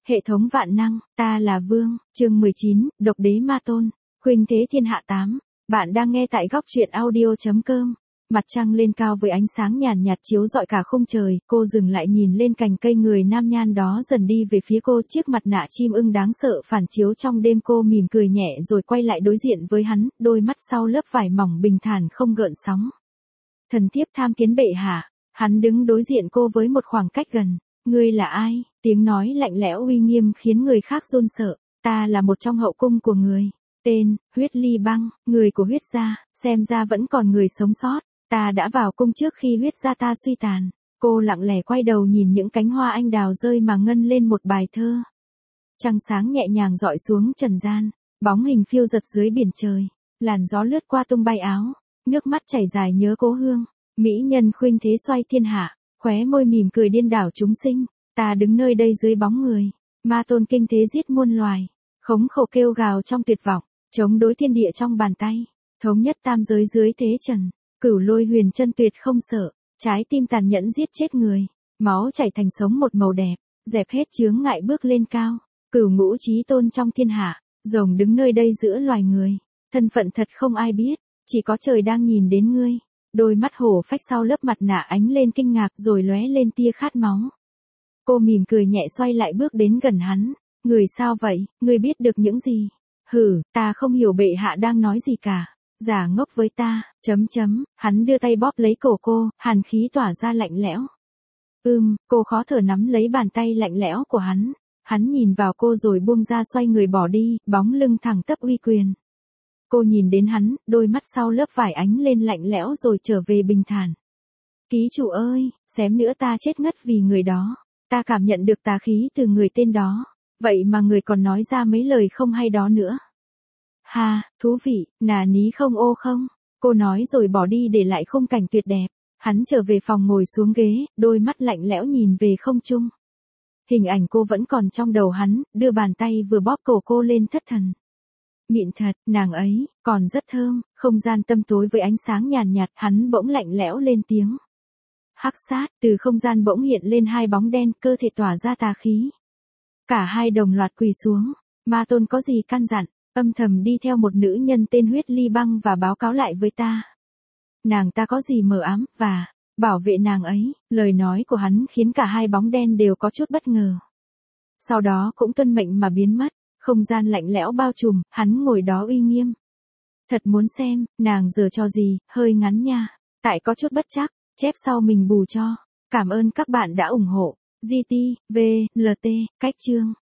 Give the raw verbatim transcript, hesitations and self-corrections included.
Hệ thống vạn năng, ta là Vương, chương mười chín, Độc đế Ma Tôn, khuynh thế thiên hạ tám. Bạn đang nghe tại góc truyện audio.com. Mặt trăng lên cao với ánh sáng nhàn nhạt chiếu rọi cả khung trời, cô dừng lại nhìn lên cành cây, người nam nhan đó dần đi về phía cô, chiếc mặt nạ chim ưng đáng sợ phản chiếu trong đêm, cô mỉm cười nhẹ rồi quay lại đối diện với hắn, đôi mắt sau lớp vải mỏng bình thản không gợn sóng. Thần thiếp tham kiến bệ hạ. Hắn đứng đối diện cô với một khoảng cách gần. Ngươi là ai? Tiếng nói lạnh lẽo uy nghiêm khiến người khác run sợ. Ta là một trong hậu cung của người. Tên, Huyết Ly Băng, người của Huyết gia, xem ra vẫn còn người sống sót. Ta đã vào cung trước khi Huyết gia ta suy tàn. Cô lặng lẽ quay đầu nhìn những cánh hoa anh đào rơi mà ngân lên một bài thơ. Trăng sáng nhẹ nhàng dọi xuống trần gian, bóng hình phiêu giật dưới biển trời. Làn gió lướt qua tung bay áo, nước mắt chảy dài nhớ cố hương. Mỹ nhân khuynh thế xoay thiên hạ, khóe môi mỉm cười điên đảo chúng sinh. Ta đứng nơi đây dưới bóng người, ma tôn kinh thế giết muôn loài, khống khổ kêu gào trong tuyệt vọng, chống đối thiên địa trong bàn tay, thống nhất tam giới dưới thế trần, cửu lôi huyền chân tuyệt không sợ, trái tim tàn nhẫn giết chết người, máu chảy thành sống một màu đẹp, dẹp hết chướng ngại bước lên cao, cửu ngũ chí tôn trong thiên hạ, rồng đứng nơi đây giữa loài người, thân phận thật không ai biết, chỉ có trời đang nhìn đến ngươi. Đôi mắt hổ phách sau lớp mặt nạ ánh lên kinh ngạc rồi lóe lên tia khát máu. Cô mỉm cười nhẹ xoay lại bước đến gần hắn. Người sao vậy, người biết được những gì? Hử, ta không hiểu bệ hạ đang nói gì cả. Giả ngốc với ta, chấm chấm, hắn đưa tay bóp lấy cổ cô, hàn khí tỏa ra lạnh lẽo. Ưm, cô khó thở nắm lấy bàn tay lạnh lẽo của hắn. Hắn nhìn vào cô rồi buông ra xoay người bỏ đi, bóng lưng thẳng tắp uy quyền. Cô nhìn đến hắn, đôi mắt sau lớp vải ánh lên lạnh lẽo rồi trở về bình thản. Ký chủ ơi, xém nữa ta chết ngất vì người đó. Ta cảm nhận được tà khí từ người tên đó. Vậy mà người còn nói ra mấy lời không hay đó nữa. Ha, thú vị, nà ní không ô không? Cô nói rồi bỏ đi để lại khung cảnh tuyệt đẹp. Hắn trở về phòng ngồi xuống ghế, đôi mắt lạnh lẽo nhìn về không trung. Hình ảnh cô vẫn còn trong đầu hắn, đưa bàn tay vừa bóp cổ cô lên thất thần. Mịn thật, nàng ấy, còn rất thơm, không gian tăm tối với ánh sáng nhàn nhạt, hắn bỗng lạnh lẽo lên tiếng. Hắc sát, từ không gian bỗng hiện lên hai bóng đen, cơ thể tỏa ra tà khí. Cả hai đồng loạt quỳ xuống, ma tôn có gì căn dặn, âm thầm đi theo một nữ nhân tên Huyết Ly Băng và báo cáo lại với ta. Nàng ta có gì mờ ám, và, bảo vệ nàng ấy, lời nói của hắn khiến cả hai bóng đen đều có chút bất ngờ. Sau đó cũng tuân mệnh mà biến mất. Không gian lạnh lẽo bao trùm, hắn ngồi đó uy nghiêm. Thật muốn xem, nàng giờ cho gì, hơi ngắn nha. Tại có chút bất chắc, chép sau mình bù cho. Cảm ơn các bạn đã ủng hộ. giê tê, vê, lờ tê, cách chương.